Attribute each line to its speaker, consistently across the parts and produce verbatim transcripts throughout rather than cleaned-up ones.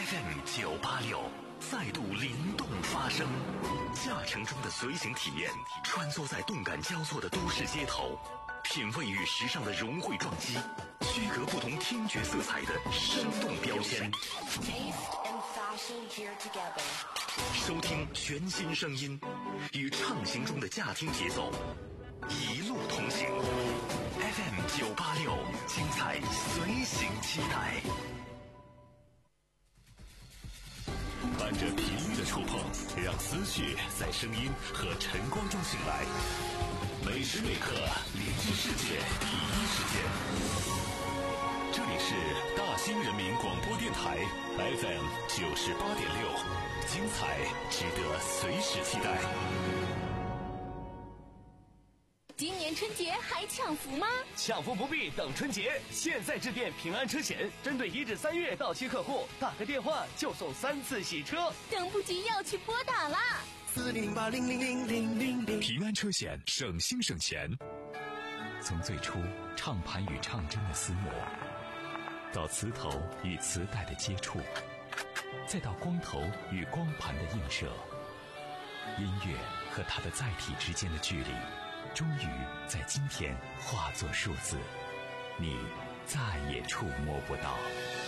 Speaker 1: F M 九八六再度灵动发声，驾乘中的随行体验，穿梭在动感交错的都市街头，品味与时尚的融汇撞击，区隔不同听觉色彩的生动标签。收听全新声音，与畅行中的驾听节奏，一路同行。F M 九八六，精彩随行期待。伴着频率的触碰，让思绪在声音和晨光中醒来。每时每刻连接世界第一时间。这里是大兴人民广播电台 F M 九十八点六，精彩值得随时期待。
Speaker 2: 今年春节还抢福吗？
Speaker 3: 抢福不必等春节，现在致电平安车险，针对一至三月到期客户，打个电话就送三次洗车，
Speaker 2: 等不及要去拨打啦！
Speaker 4: 四零八零零零零零零。
Speaker 1: 平安车险，省心省钱。从最初唱盘与唱针的厮磨，到磁头与磁带的接触，再到光头与光盘的映射，音乐和它的载体之间的距离，终于在今天化作数字，你再也触摸不到。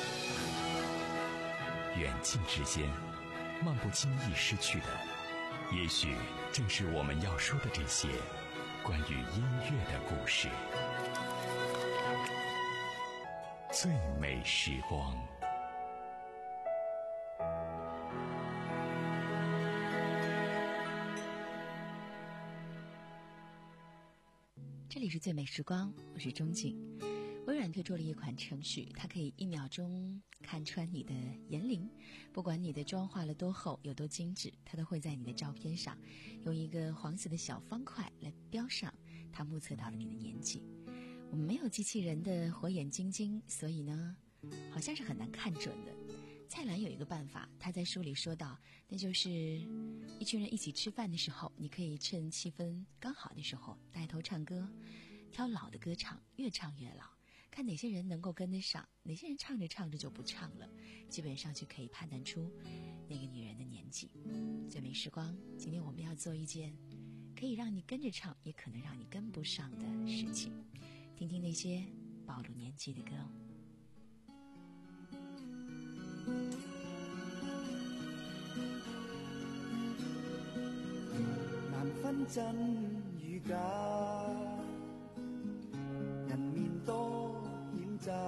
Speaker 1: 远近之间，漫不经意失去的，也许正是我们要说的这些关于音乐的故事。最美时光。
Speaker 5: 这里是最美时光，我是钟景。微软推出了一款程序，它可以一秒钟看穿你的年龄，不管你的妆化了多厚有多精致，它都会在你的照片上用一个黄色的小方块来标上它目测到了你的年纪。我们没有机器人的火眼金睛，所以呢好像是很难看准的。蔡澜有一个办法，他在书里说到，那就是一群人一起吃饭的时候，你可以趁气氛刚好的时候带头唱歌，挑老的歌唱，越唱越老，看哪些人能够跟得上，哪些人唱着唱着就不唱了，基本上就可以判断出那个女人的年纪。最美时光，今天我们要做一件可以让你跟着唱，也可能让你跟不上的事情，听听那些暴露年纪的歌。
Speaker 4: 難分真與假，人面多險詐，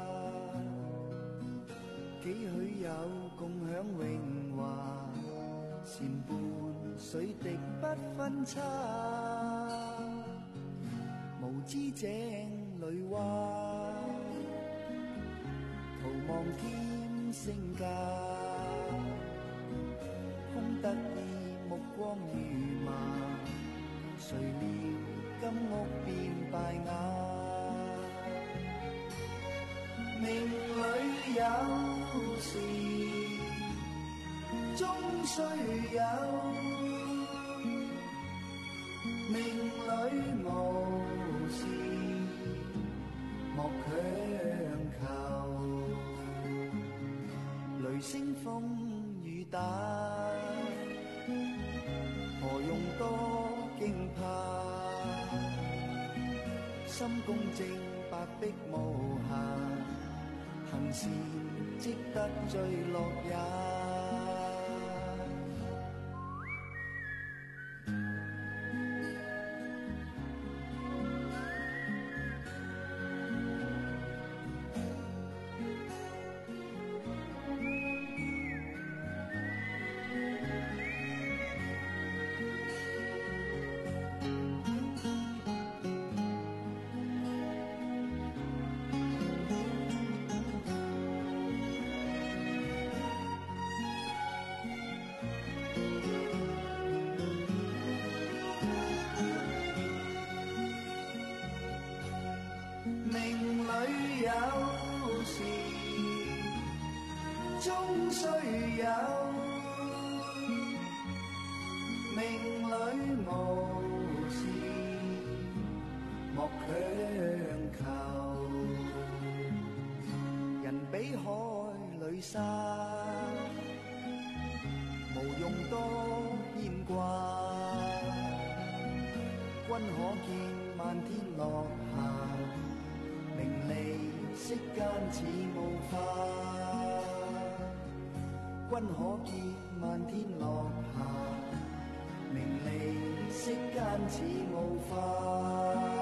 Speaker 4: 幾許有共享榮華，善伴水滴不分差，無知井裏蛙，徒望添聲價，空得意目光如麻，誰料金屋變敗瓦。命裏有時終須有，命裏無事莫強求。雷聲風雨打，何用多驚怕？心公正，白璧無瑕，行善積得最樂也。有時終須有，命裏無事莫強求。人比海裏沙， 用多牽掛。君可見漫天落霞，名利息間似霧化。君可見漫天落霞，名利息間似霧化。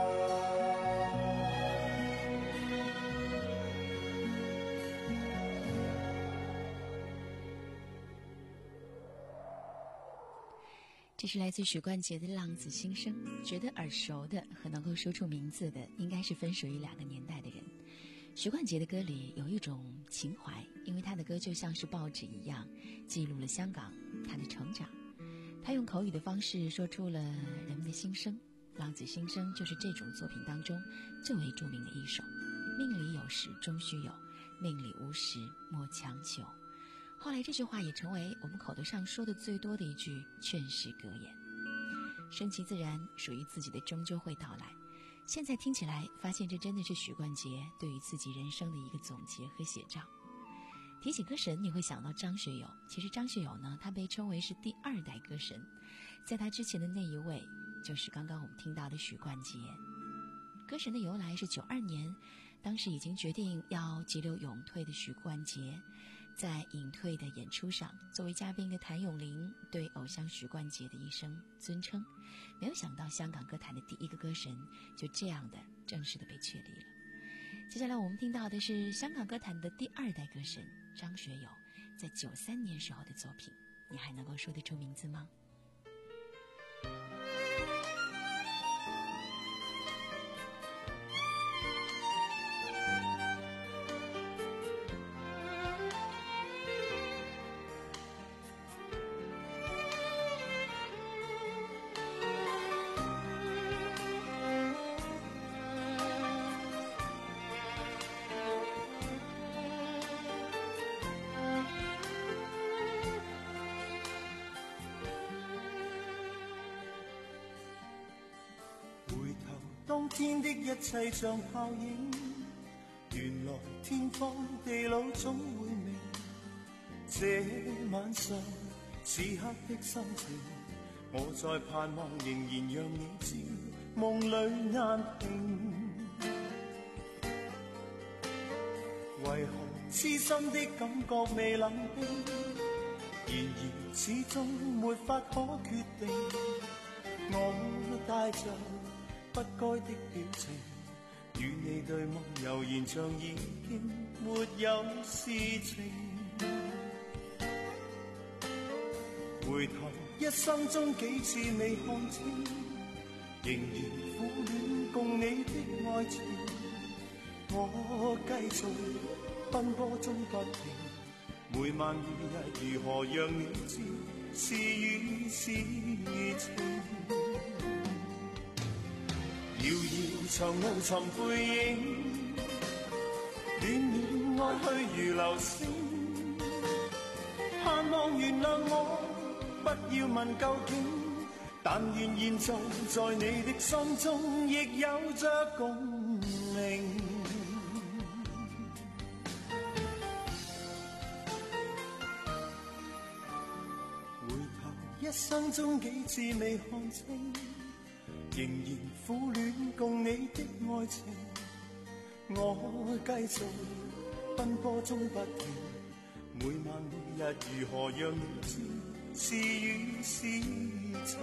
Speaker 5: 这是来自许冠杰的《浪子心声》，觉得耳熟的和能够说出名字的，应该是分属于两个年代的人。许冠杰的歌里有一种情怀，因为他的歌就像是报纸一样，记录了香港他的成长。他用口语的方式说出了人们的心声，《浪子心声》就是这种作品当中最为著名的一首。命里有时终须有，命里无时莫强求。后来这句话也成为我们口头上说的最多的一句劝世格言。顺其自然，属于自己的终究会到来。现在听起来，发现这真的是许冠杰对于自己人生的一个总结和写照。提起歌神，你会想到张学友。其实张学友呢，他被称为是第二代歌神，在他之前的那一位就是刚刚我们听到的许冠杰。歌神的由来是九二年，当时已经决定要急流勇退的许冠杰，在隐退的演出上，作为嘉宾的谭咏麟对偶像许冠杰的一声尊称。没有想到香港歌坛的第一个歌神就这样的正式的被确立了。接下来我们听到的是香港歌坛的第二代歌神张学友在九三年时候的作品，你还能够说得出名字吗？
Speaker 6: 當天的一切像泡影，原來天荒地老總會明。這晚上此刻的心情，我在盼望仍然讓你知，夢裏難平。為何痴心的感覺未冷冰？然而始終沒法可決定。我帶着不該的表情，與你對望悠然像已經沒有事情。回頭一生中幾次未看清，仍然苦戀共你的愛情。我繼續奔波中不停，每晚每日如何讓你知是與是情。遙遙長路尋背影，戀戀愛去如流星。盼望原諒我，不要問究竟，但願現在在你的心中亦有着共鳴。回頭一生中幾次未看清，仍然苦戀共你的愛情。我繼續奔波中不停，每晚每日如何讓你知是與是情。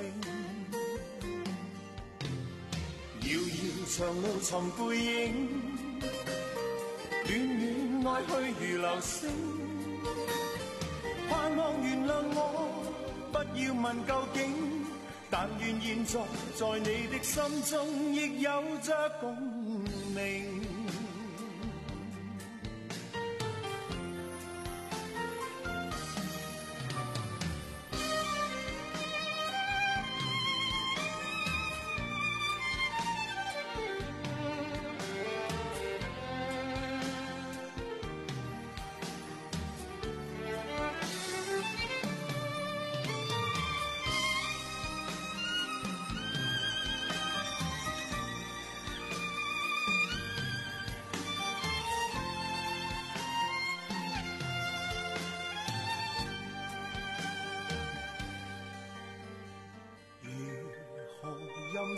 Speaker 6: 遙遙長路尋背影，戀戀愛去如流星。盼望原諒我，不要問究竟，但願現在在你的心中亦有着共鳴。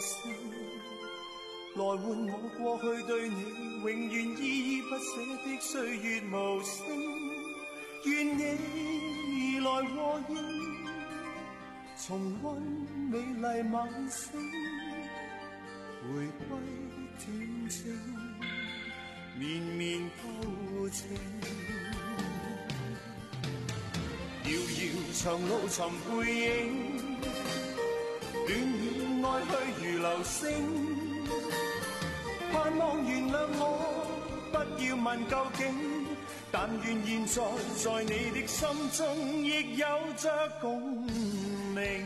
Speaker 6: 生，來換我過去對你永遠依依不捨的歲月無聲。願你來和應，重溫美麗晚星，回歸恬靜，綿綿舊情。遙遙長路尋背影，戀戀愛去如流星。盼望原諒我，不要問究竟，但願現在在你的心中亦有着共鳴。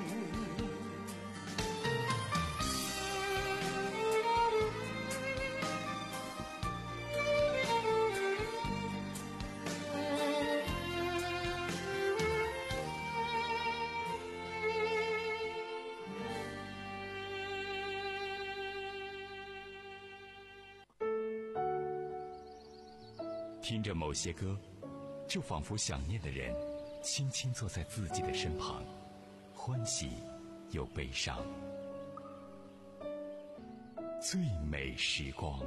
Speaker 1: 听着某些歌，就仿佛想念的人轻轻坐在自己的身旁，欢喜又悲伤。最美时光。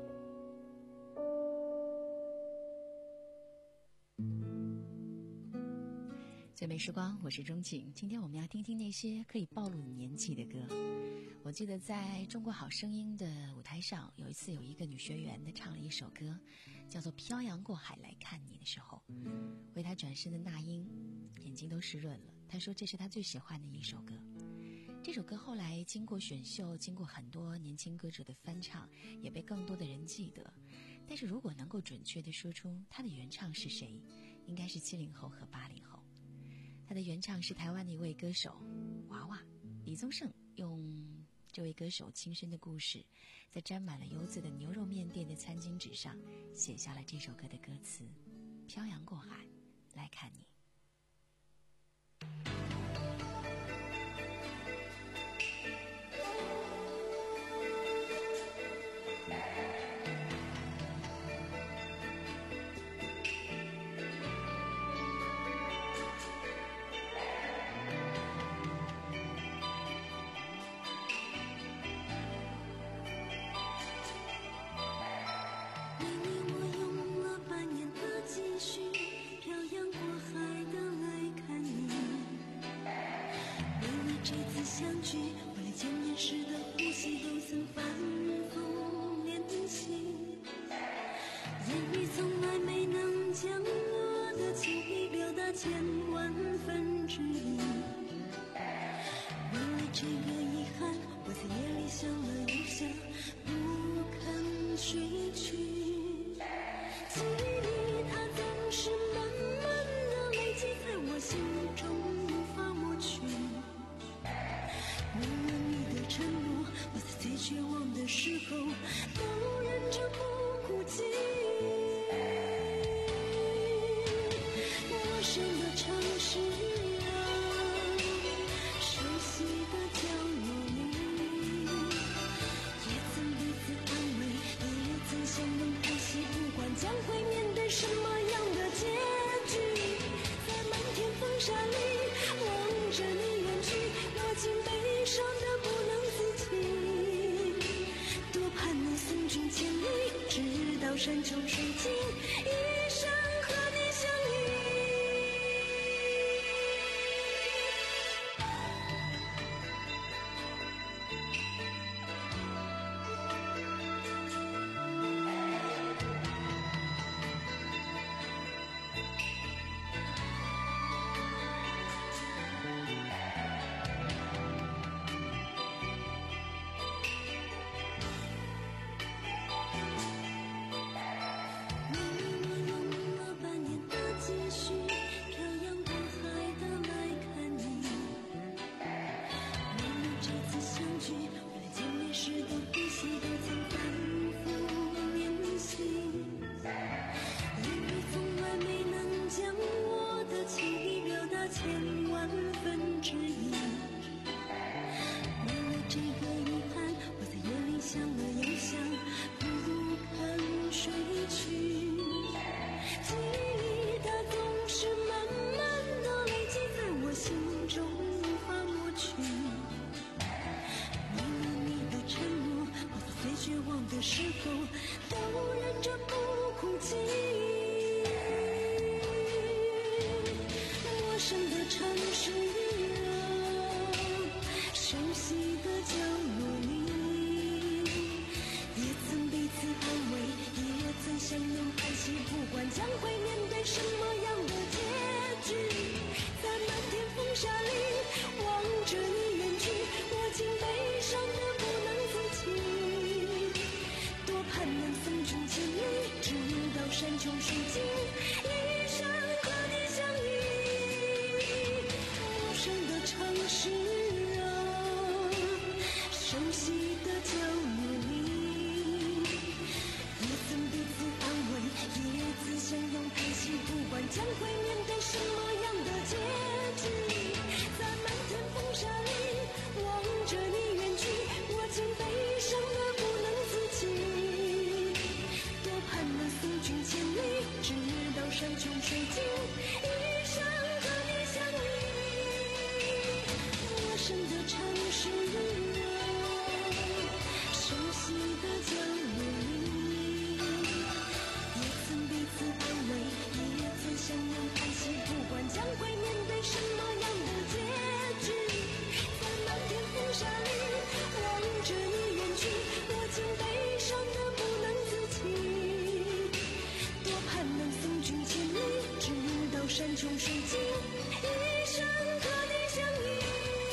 Speaker 5: 最美时光，我是钟景。今天我们要听听那些可以暴露你年纪的歌。我记得在中国好声音的舞台上，有一次有一个女学员的唱了一首歌，叫做《漂洋过海来看你》的时候，为她转身的那英眼睛都湿润了。她说这是她最喜欢的一首歌。这首歌后来经过选秀，经过很多年轻歌者的翻唱，也被更多的人记得。但是如果能够准确地说出她的原唱是谁，应该是七零后和八零后。她的原唱是台湾的一位歌手娃娃李宗盛，用这位歌手亲身的故事，在沾满了油渍的牛肉面店的餐巾纸上写下了这首歌的歌词：漂洋过海来看你。
Speaker 7: 相聚，我连见面时的呼吸都曾反复练习，言语从来没能将我的情意表达千万分之一。为了这个遗憾，我在夜里想了又想，不肯睡去。记忆它总是慢慢的累积在我心中，无法抹去。为了你的承诺，我在最绝望的时候都忍着不哭泣。陌生的城市啊，熟悉的角落里，也曾彼此安慰，也曾相拥叹息，不管将会面对什么样的结局。在漫天风沙里望着你远去，我竟悲伤得不能自己，多盼能送君千里，直到山穷水尽，一生和你相依。你时候都忍着不哭泣。陌生的城市啊，熟悉的角落里，也曾彼此安慰，也曾相拥叹息，不管将会面对什么样的结局，在漫天风沙里望着你远去，我竟悲伤得不能自己，多盼能送君千里，直到山穷水尽，一生和你相依。陌生的城市啊，熟悉的角落里，也曾彼此安慰，也曾相拥叹息，不管将会面对什么样的结局，在漫天风沙里望着你远去，我竟悲伤得不能自己，多盼能送君千里，直到山穷水尽，一生和你相依。陌生的城市啊，熟悉的角落里，也曾彼此安慰，也曾相拥叹息，不管将会面对什么样的结局，在漫天风沙里望着你远去，我竟悲伤得不能自己，多盼能送君千里，直到山穷水尽，一生和你相依。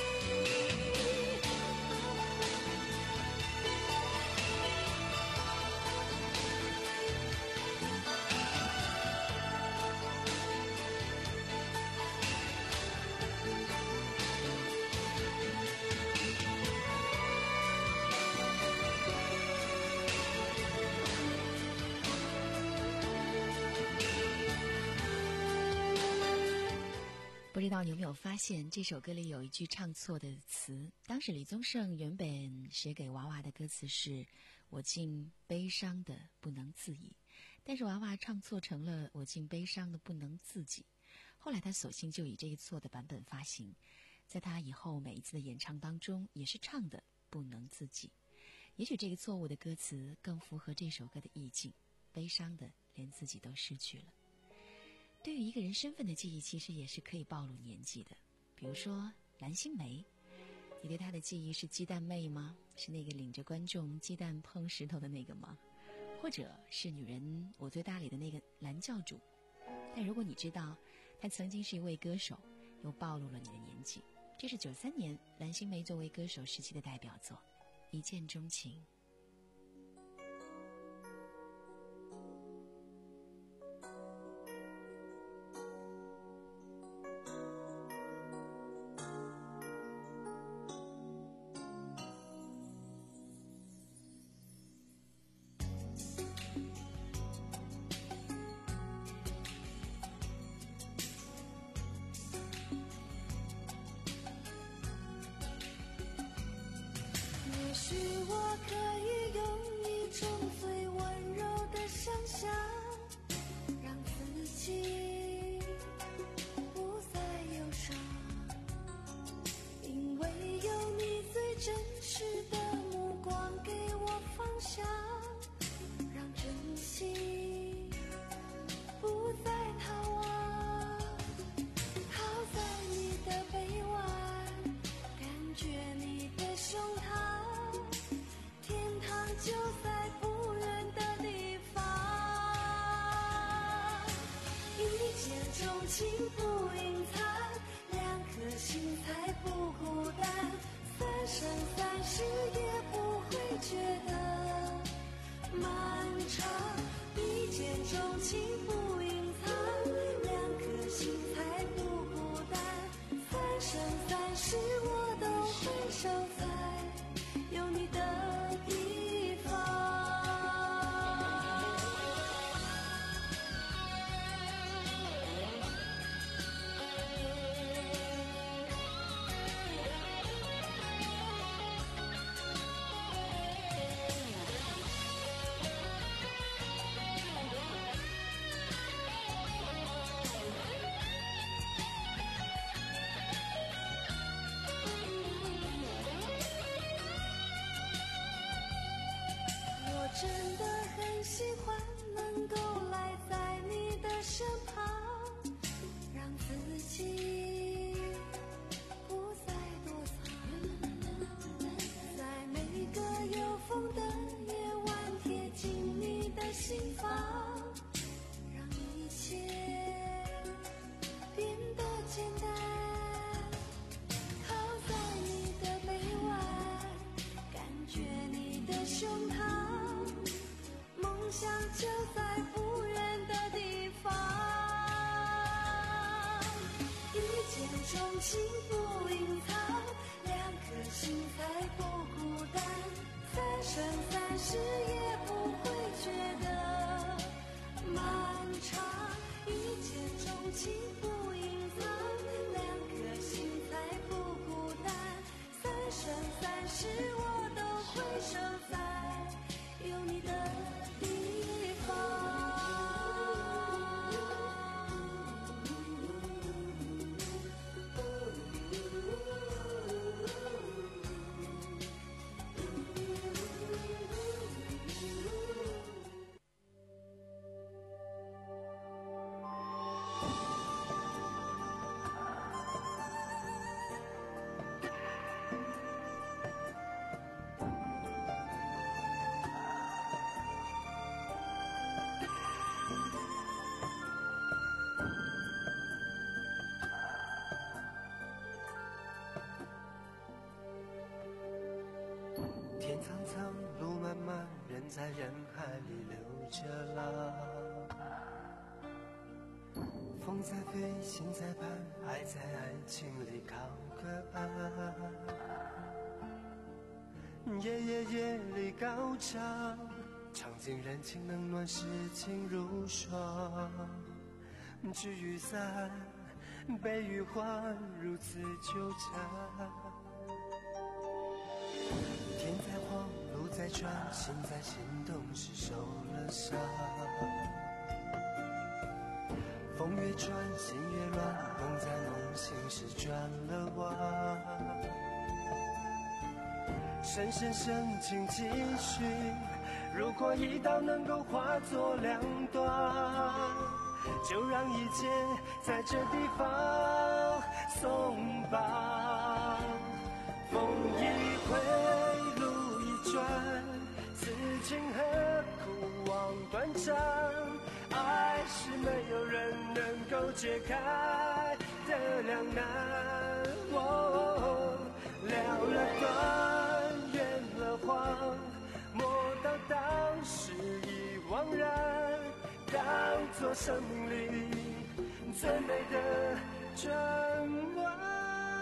Speaker 5: 不知道你有没有发现，这首歌里有一句唱错的词。当时李宗盛原本写给娃娃的歌词是“我竟悲伤的不能自已”，但是娃娃唱错成了“我竟悲伤的不能自己”。后来他索性就以这一错的版本发行，在他以后每一次的演唱当中，也是唱的不能自己。也许这个错误的歌词更符合这首歌的意境，悲伤的连自己都失去了。对于一个人身份的记忆，其实也是可以暴露年纪的。比如说蓝心湄，你对她的记忆是鸡蛋妹吗？是那个领着观众鸡蛋碰石头的那个吗？或者是女人我最大里的那个蓝教主？但如果你知道她曾经是一位歌手，又暴露了你的年纪。这是九三年蓝心湄作为歌手时期的代表作《一见钟情》。
Speaker 7: 也许我可以用一种最温柔的想象，让自己不再忧伤，因为有你最真实的目光给我方向，让真心不再逃亡，靠在你的臂弯，感觉你的胸膛，天堂就在不远的地方，一见钟情不隐藏，两颗心才不孤单，三生三世也不会觉得漫长，一见钟情不隐藏，两颗心才不孤单，三生三世我都会守在有你的地方。 钟情不隐藏，两颗心才不孤单。三生三世也不会觉得漫长，一见钟情不隐藏，两颗心才不孤单。三生三世我都会守在有你的地方。
Speaker 6: 天苍苍，路漫漫，人在人海里流着浪。风在飞，心在盼，爱在爱情里靠个岸。夜夜夜里高唱，唱尽人情冷暖，世情如霜。聚雨散，悲与欢，如此纠缠。天在晃，路在转，心在心动时受了伤。风越转，心越乱，梦在梦醒时转了弯。深深深情继续，如果一刀能够化作两段，就让一切在这地方松绑。风一回，路一转，此情何苦望断肠？爱是没有人能够解开的两难。哦，了了断，圆了谎，莫道当时已惘然，当作生命里最美的转弯。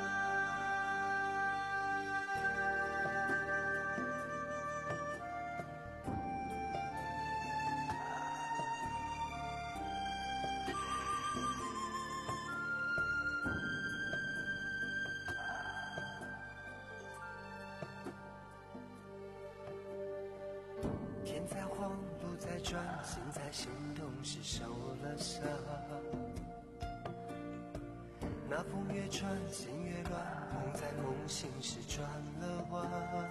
Speaker 6: 天在晃，路在转，心在心动时受了伤。那风越转，心越乱，梦在梦醒时转了弯。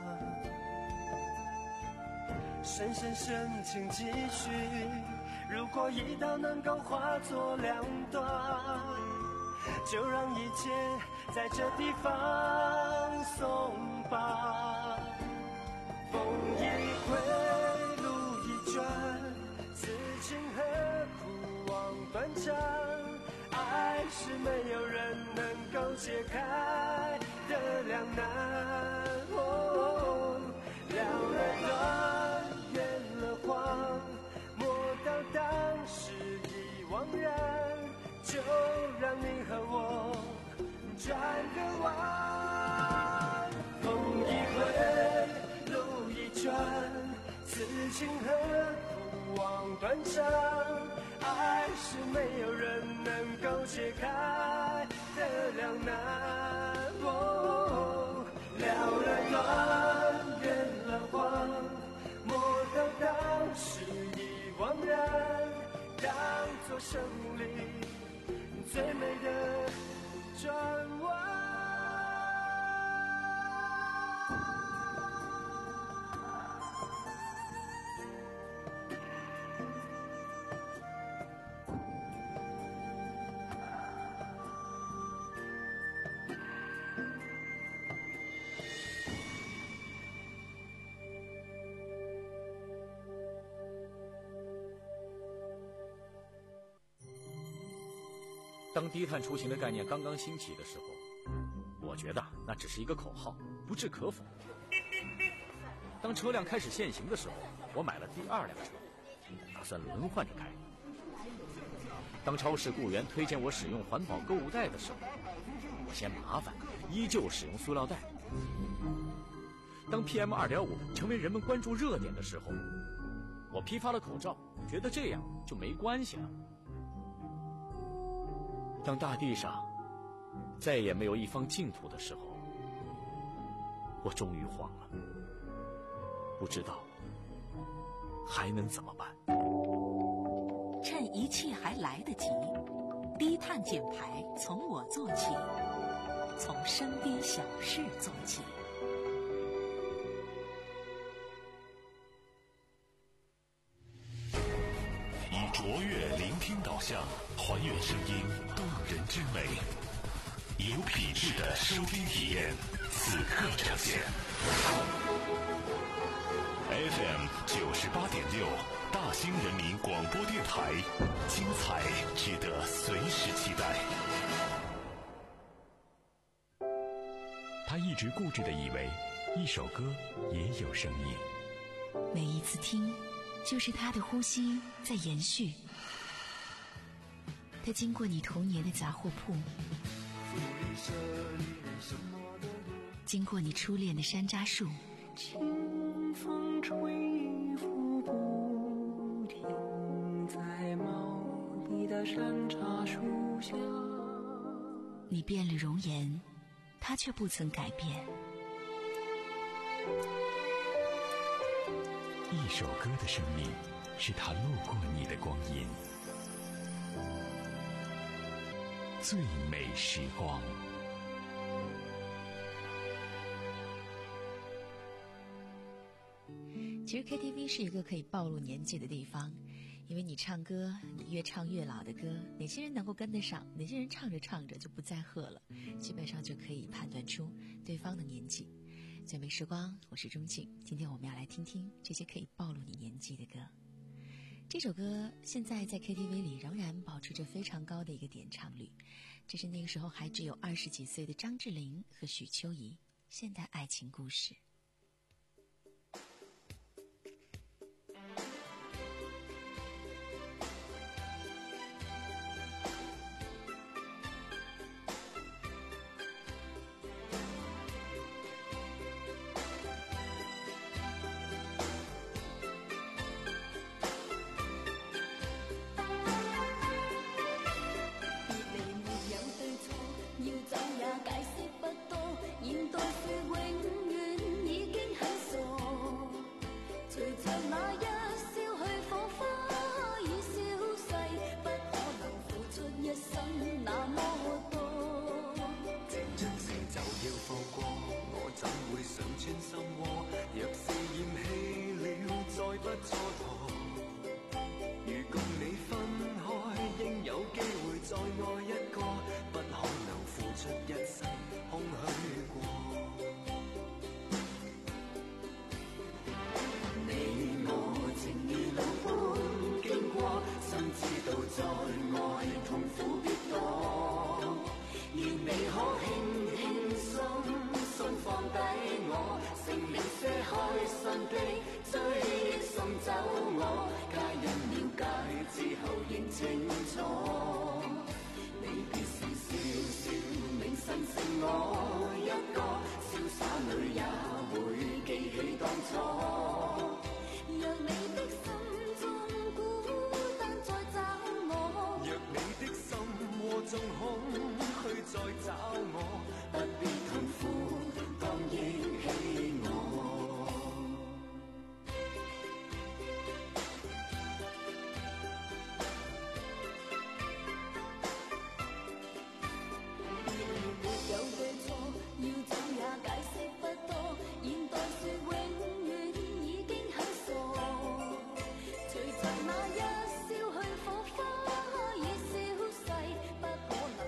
Speaker 6: 深深深情继续，如果一刀能够化作两段，就让一切在这地方松绑。风一回，路一转，此情何苦望断肠？爱是没有人能够解开的两难。哦，了了断，圆了谎，莫道当时已惘然，就让你和我转个弯。风一回，路一转，此情何苦望断肠？爱是没有人能够解开的两难。哦，了了断，圆了谎，莫道当时已惘然，当作生命里最美的转弯。
Speaker 1: 当低碳出行的概念刚刚兴起的时候，我觉得那只是一个口号，不置可否。当车辆开始限行的时候，我买了第二辆车，打算轮换着开。当超市雇员推荐我使用环保购物袋的时候，
Speaker 8: 嫌麻烦，依旧使用塑料袋。当 P M 二点五 成为人们关注热点的时候，我批发了口罩，觉得这样就没关系了。当大地上再也没有一方净土的时候，我终于慌了，不知道还能怎么办。
Speaker 9: 趁一切还来得及，低碳减排从我做起，从身边小事做起。
Speaker 1: 以卓越聆听导向，还原声音动人之美，有品质的收听体验，此刻呈现。F M 九十八点六，大兴人民广播电台，精彩值得随时期待。他一直固执地以为，一首歌也有生命。
Speaker 5: 每一次听，就是他的呼吸在延续。他经过你童年的杂货铺，经过你初恋的山楂树，
Speaker 7: 清风吹拂不停，在茂密的山楂树下。
Speaker 5: 你变了容颜，他却不曾改变。
Speaker 1: 一首歌的生命，是他路过你的光阴。最美时光。
Speaker 5: 其实 K T V 是一个可以暴露年纪的地方，因为你唱歌，你越唱越老的歌，哪些人能够跟得上，哪些人唱着唱着就不再喝了，基本上就可以判断出对方的年纪。最美时光，我是钟静，今天我们要来听听这些可以暴露你年纪的歌。这首歌现在在 K T V 里仍然保持着非常高的一个点唱率，这是那个时候还只有二十几岁的张智霖和许秋怡现代爱情故事。
Speaker 7: 随着那一消去火花，已消逝，不可能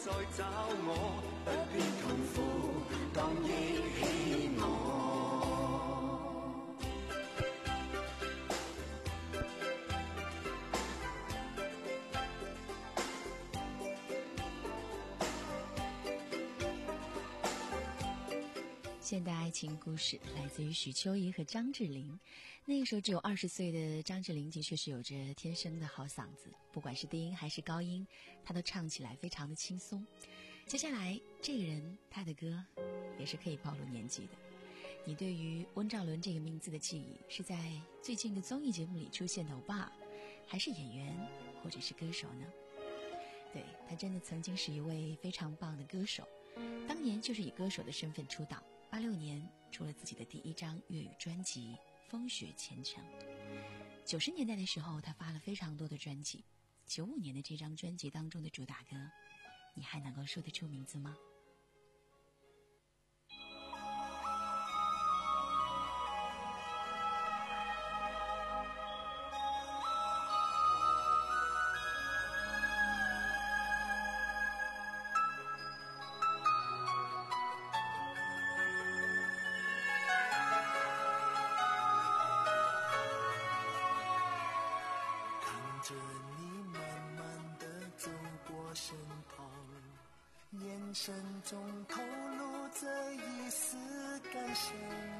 Speaker 6: 再找我，不必痛苦，當憶起我。
Speaker 5: 现代爱情故事来自于许秋怡和张智霖。那个时候只有二十岁的张智霖的确是有着天生的好嗓子，不管是低音还是高音，他都唱起来非常的轻松。接下来这个人他的歌也是可以暴露年纪的。你对于温兆伦这个名字的记忆是在最近的综艺节目里出现的欧巴，还是演员或者是歌手呢？对，他真的曾经是一位非常棒的歌手，当年就是以歌手的身份出道，八六年出了自己的第一张粤语专辑《风雪前程》。九十年代的时候，他发了非常多的专辑。九五年的这张专辑当中的主打歌，你还能够说得出名字吗？
Speaker 6: 眼神中透露着一丝感伤，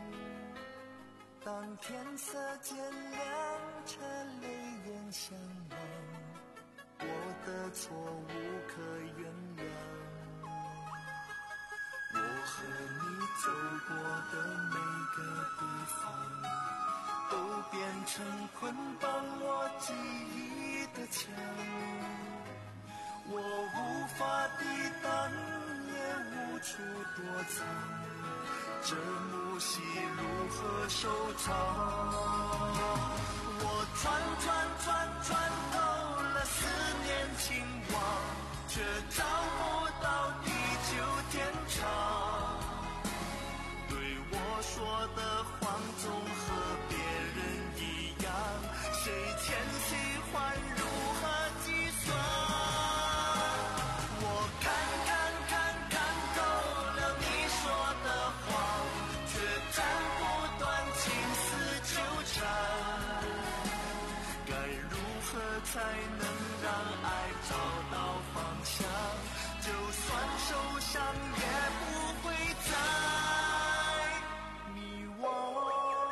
Speaker 6: 当天色渐亮，车泪眼相望，我的错无可原谅。我和你走过的每个地方，都变成捆绑我记忆的墙，我无法抵挡，也无处躲藏，这幕戏如何收场？我穿穿穿穿透了思念情网，却找不到地久天长。对我说的话总和别人一样，谁欠谁还如何计算？才能让爱找到方向，就算受伤也不会再迷惘。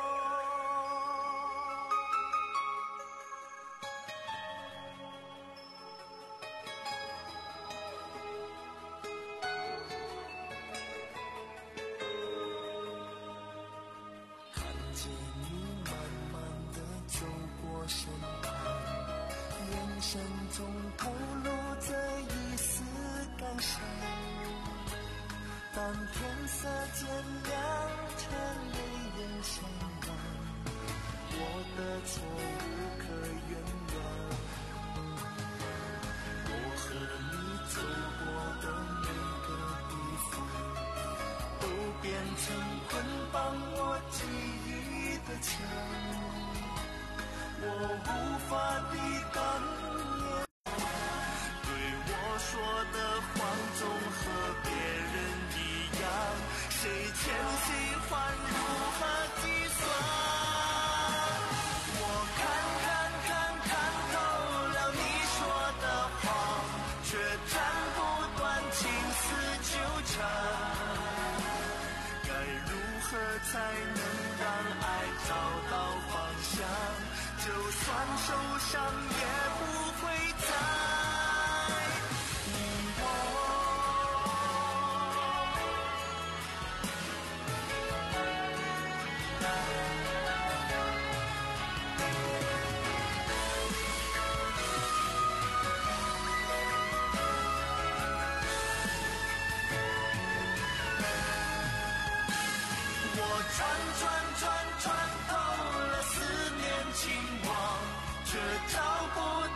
Speaker 6: 看见你慢慢地走过身旁，眼神中透露着一丝感伤，当天色渐亮，车泪眼相望，我的错无可原谅。我和你走过的每个地方，都变成捆绑我记忆的墙，我无法抵挡，对我说的话总和别人一样，谁欠谁还如何计算？我看看看看透了你说的谎，却斩不断情丝纠缠。该如何才能让爱找到方向？就算受伤也不会再迷惘。我穿穿穿穿透了思念情网，却找不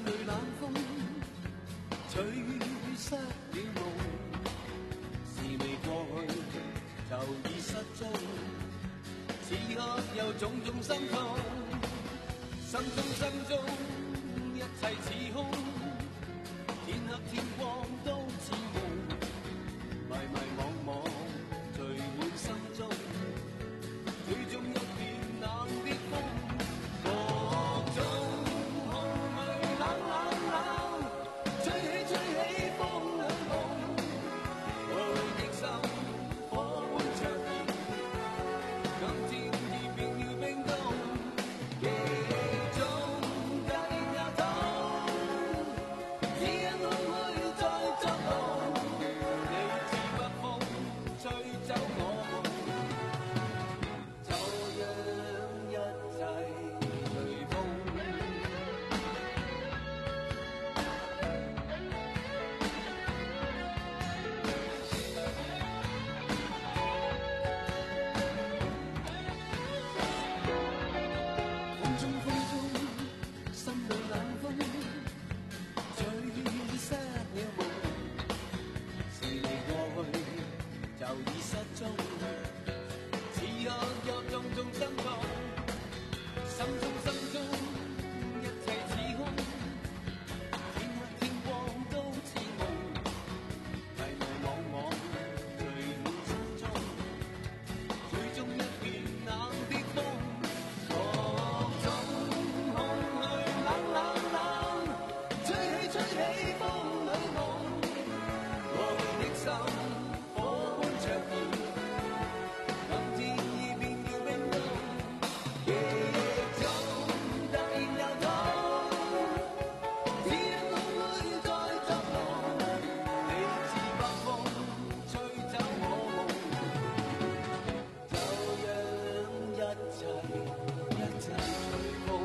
Speaker 6: 里冷風吹失了夢，是未過去就已失蹤，此刻有種種心痛，心中心中一切似空，天黑天光都似夢，迷迷惘惘聚滿心中，最終一片冷的風，各種空虛冷冷冷，吹起吹起風裏夢，我的心火般灼熱，今天已變了冰凍，記憶中突然又痛，只因空虛在作弄，你似北風吹走我夢，就讓一切隨風。風中風中，心裏冷風，吹失了夢，是你過去就已失蹤，此刻有種種心痛，心中心中一切似空，天黑天光都似夢，迷迷惘惘聚滿心中，最終一片冷的風，各種空虛冷冷冷，吹起吹起風裏夢，我的心火般灼熱，今天已變了冰凍，記憶中突然又痛，只因空虛在作弄，你似北風吹走我夢，就讓一切一切隨風。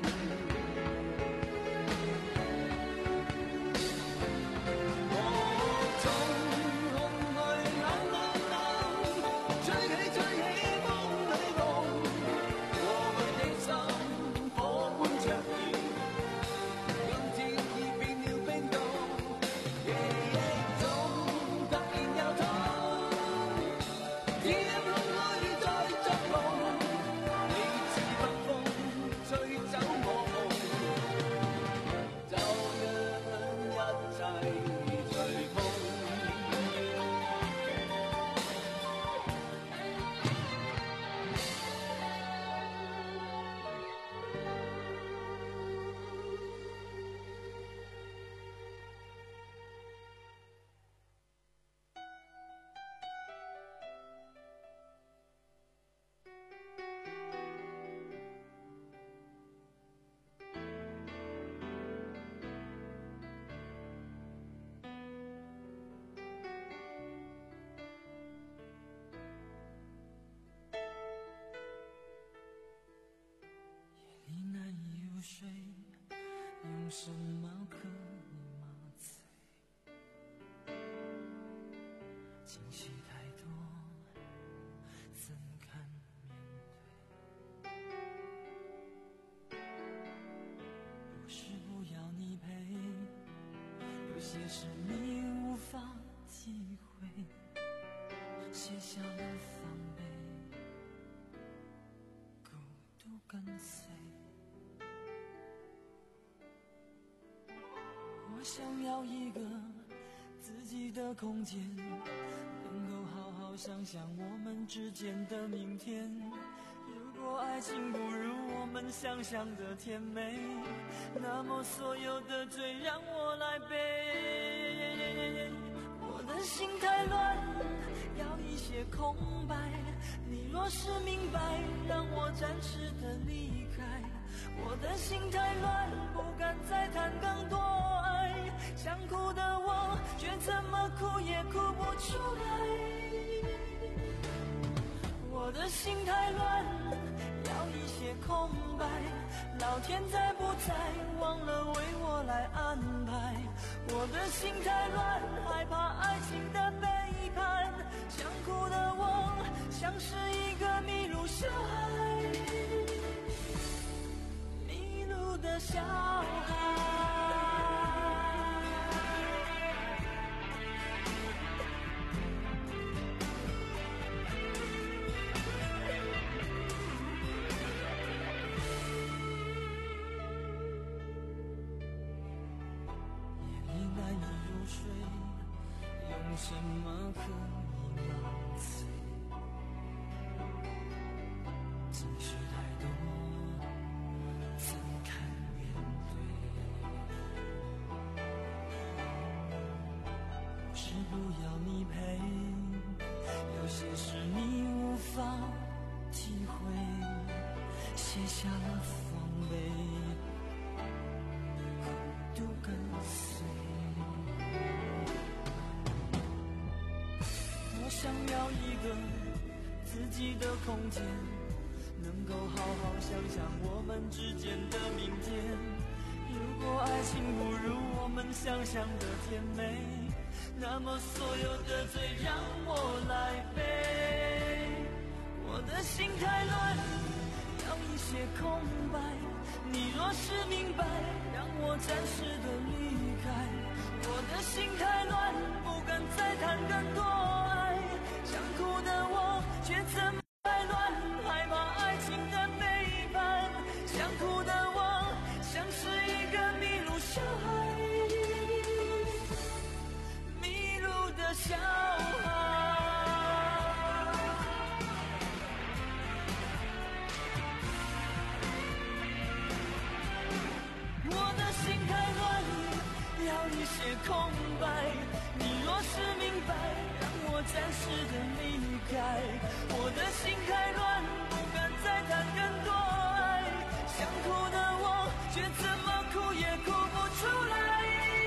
Speaker 6: 各種空虛冷冷冷，吹起吹起風裏夢，我的心火般灼熱，今天已變了冰凍，記憶中突然又痛，只因空虛在作弄，你似北風吹走我夢，就讓一切隨風。夜里难以入睡，用什么可以麻醉？惊喜太多，怎堪面对？不是不要你陪，有些事你无法体会，卸下了防备，孤独跟随。我想要一个自己的空间，能够好好想想我们之间的明天。如果爱情不如我们想象的甜美，那么所有的罪让我来背。我的心太乱，要一些空白。你若是明白，让我暂时的离开。我的心太乱，不敢再谈更多爱。想哭的我，却怎么哭也哭不出来。我的心太乱，要一些空白。老天在不在，忘了为我来安排。我的心太乱，害怕爱情的背叛。想哭的我，像是一个迷路小孩，迷路的小孩。
Speaker 10: 要你陪，有些事你无法体会，卸下了防备，孤独跟随。我想要一个自己的空间，能够好好想想我们之间的明天。如果爱情不如我们想象的甜美，那么所有的罪让我来背。我的心太乱，要一些空白。你若是明白，让我暂时的离开。我的心太乱，不敢再谈更多爱。想哭的我，却怎么太乱？害怕爱情的背叛。想哭的我，像是一个迷路小孩，迷路的小孩。我的心太乱，要一些空白。你若是明白，让我暂时的离开。我的心太乱，不敢再谈更多爱。想哭的我，却怎么哭也哭不出来。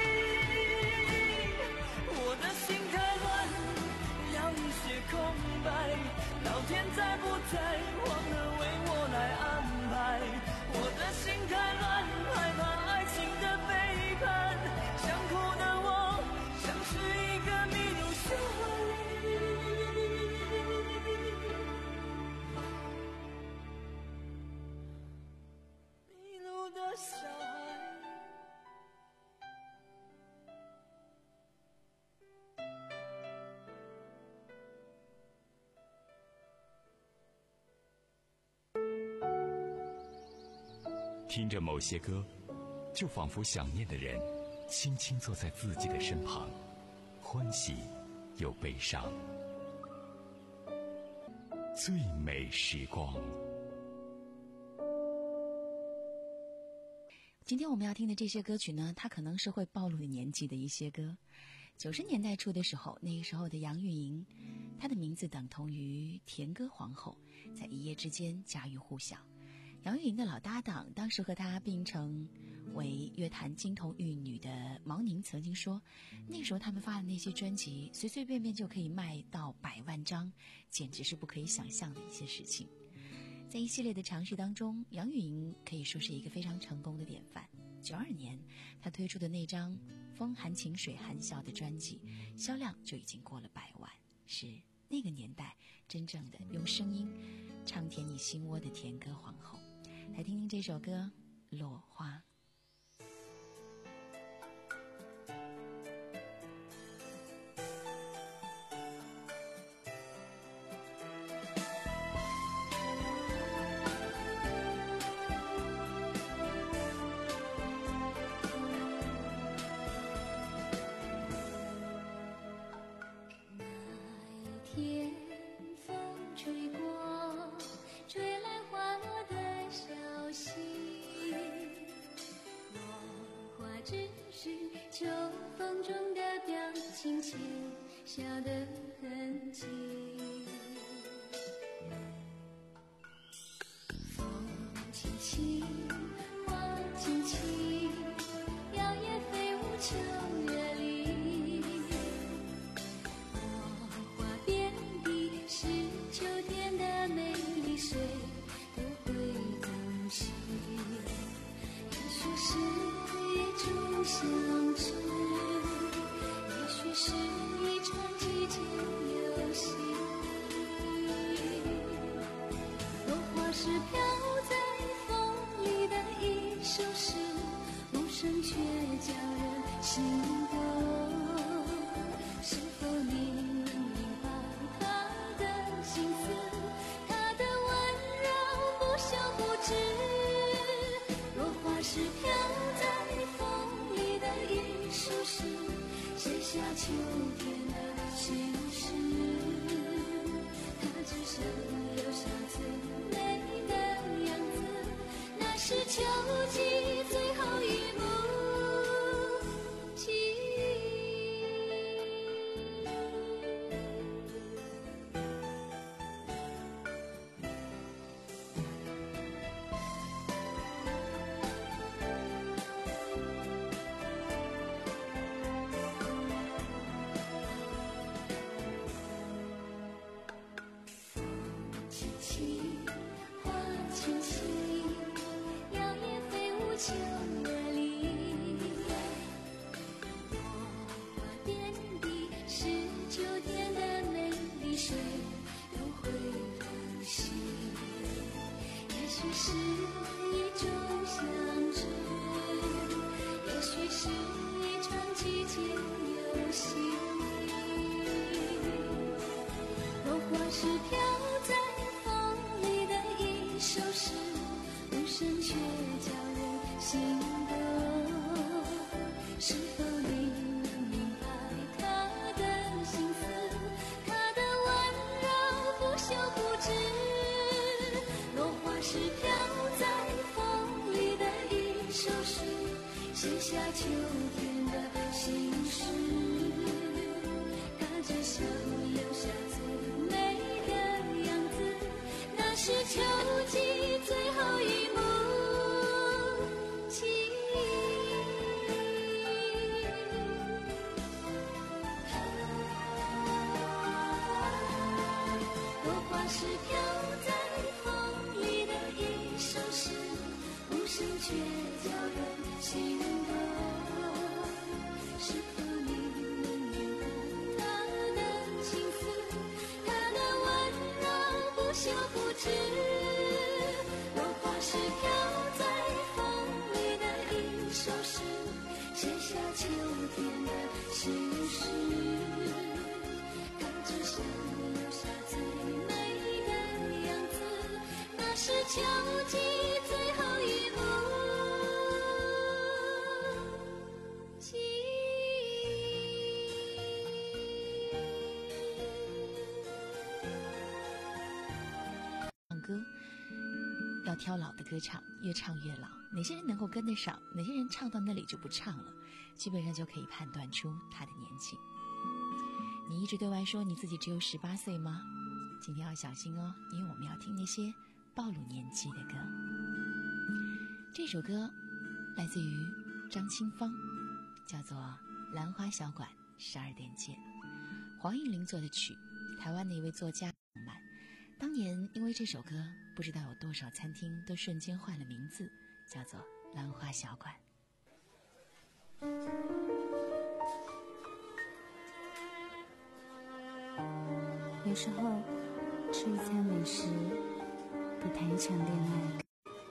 Speaker 10: 我的心太乱，要一些空白。老天在不在，忘了为我来安排。我的心太乱，害怕爱情的背叛。想哭的我，像是一个迷路小孩，迷路的小孩。
Speaker 1: 听着某些歌，就仿佛想念的人轻轻坐在自己的身旁，欢喜又悲伤。最美时光。
Speaker 5: 今天我们要听的这些歌曲呢，它可能是会暴露你年纪的一些歌。九十年代初的时候，那个时候的杨钰莹，她的名字等同于甜歌皇后，在一夜之间家喻户晓。杨钰莹的老搭档，当时和她并称为乐坛金童玉女的毛宁曾经说，那时候他们发的那些专辑随随便便就可以卖到百万张，简直是不可以想象的一些事情。在一系列的尝试当中，杨钰莹可以说是一个非常成功的典范。九二年她推出的那张《风含情水含笑》的专辑销量就已经过了百万，是那个年代真正的用声音唱甜你心窝的甜歌皇后。来听听这首歌《落花》。
Speaker 7: 笑的痕迹，风轻轻，花轻轻，摇曳飞舞秋月里。落花遍地是秋天的美丽，谁都会珍惜。也许是一种相知，也许是一场季节游戏，落花是飘在风里的一首诗，无声却叫人心动。是否你能明白他的心思，他的温柔不休不止？落花是飘在风里的一首诗，写下秋天的心事，它只想留下最美的是飘在风里的一首诗，无声却叫人心动。是否你能明白他的心思，他的温柔不朽不止？落花是飘在风里的一首诗，写下秋天的心事。他只想留下最美的样子，那是秋季最后一幕情。落花是飘在风里的一首诗，无声却叫人心动。是否你能明白他的心思，他的温柔不朽不止？落花是飘在风里的一首诗，写下秋天的心事。他只想留下最美的样子，那是秋季最后一幕情。
Speaker 5: 唱歌要挑老的歌唱，越唱越老。哪些人能够跟得上，哪些人唱到那里就不唱了，基本上就可以判断出他的年纪。你一直对外说你自己只有十八岁吗？今天要小心哦，因为我们要听那些暴露年纪的歌。这首歌来自于张清芳，叫做《兰花小馆十二点见》，黄韵玲做的曲，台湾的一位作家满。当年因为这首歌，不知道有多少餐厅都瞬间换了名字，叫做兰花小馆。
Speaker 11: 有时候吃一餐美食比谈一场恋爱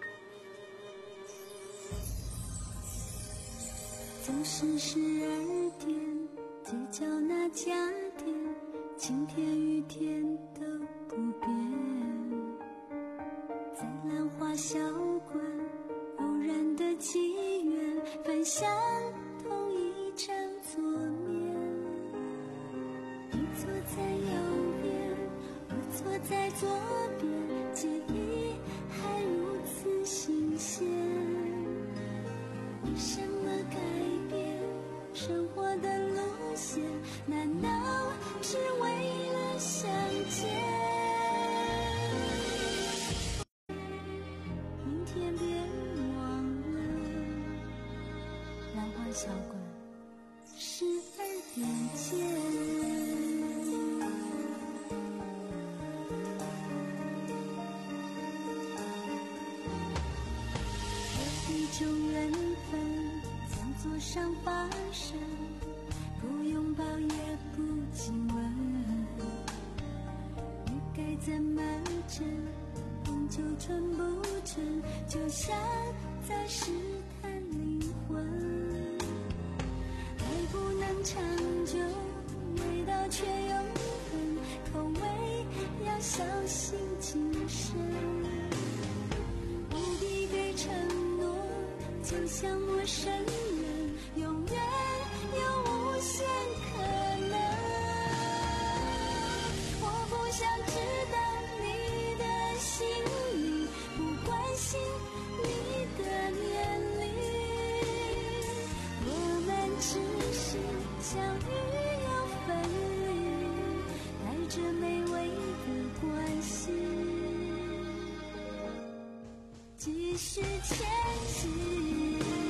Speaker 7: 总是十二点，街角那家店，晴天雨天都不变。在兰花小馆，偶然的机缘，分享同一张桌面。你坐在右边，我坐在左边，记忆还如此新鲜。为什么改变生活的路线？难道是为了相见？明天别忘了，兰花小馆十二点见。有一种缘分在座上发生，不拥抱也不亲吻，欲该怎么整，终究纯不纯，就像在试探灵魂。爱不能长久，味道却永恒，口味要小心谨慎，不必给承诺，就像陌生人，永远有无限可能。我不想知道你的心里，不关心你的年龄，我们只是相遇又分离，带着美味的关系，继续前行。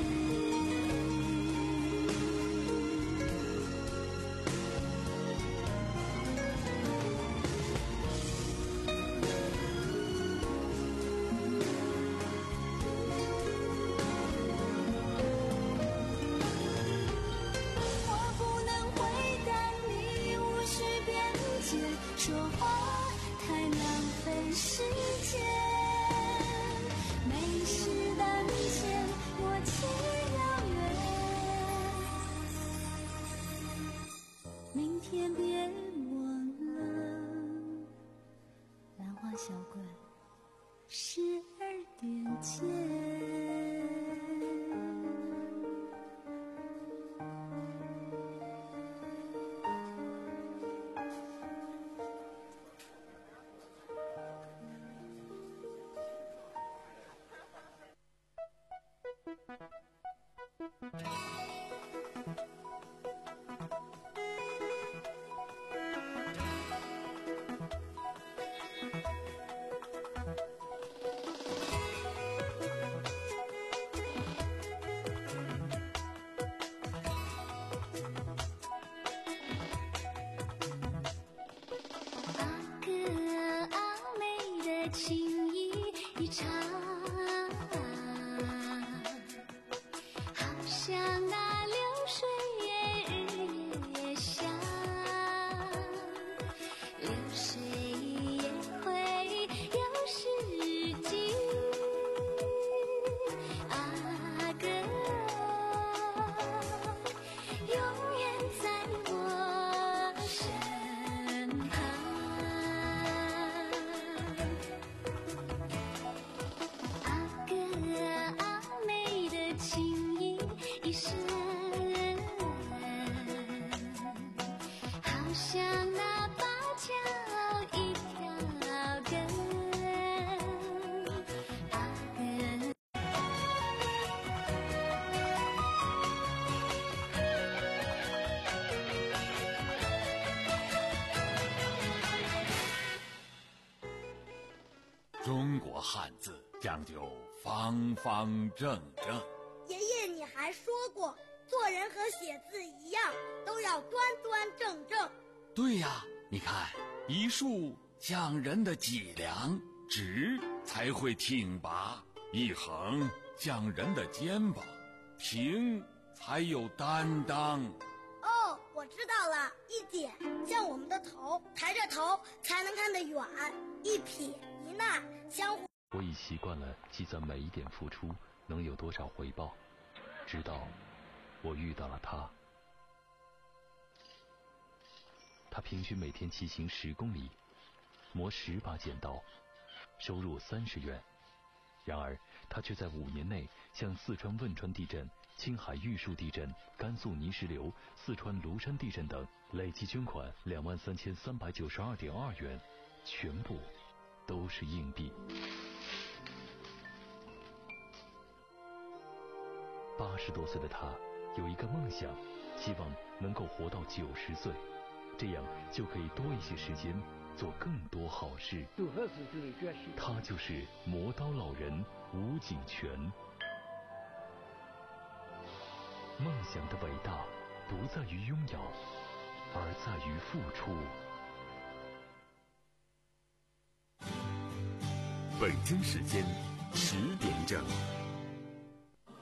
Speaker 7: 说话太浪费时间，没事当前，默契遥远。明天别忘了， 十二点见。情意一场，好像那流水日夜香，流水也会有时尽。阿哥永远在我身旁。像那芭蕉一条根，阿根。
Speaker 12: 中国汉字讲究方方正正。
Speaker 13: 爷爷，你还说过，做人和写字一样，都要端端正正。
Speaker 12: 对呀，你看，一竖像人的脊梁，直才会挺拔；一横像人的肩膀，平才有担当。
Speaker 13: 哦，我知道了，一点像我们的头，抬着头才能看得远；一撇一捺相互。
Speaker 14: 我已习惯了计算每一点付出能有多少回报，直到我遇到了他。他平均每天骑行十公里，磨十把剪刀，收入三十元。然而，他却在五年内向四川汶川地震、青海玉树地震、甘肃泥石流、四川庐山地震等累计捐款两万三千三百九十二点二元，全部都是硬币。八十多岁的他有一个梦想，希望能够活到九十岁。这样就可以多一些时间做更多好事。他就是磨刀老人吴景全。梦想的伟大不在于拥有，而在于付出。
Speaker 1: 北京时间十点整。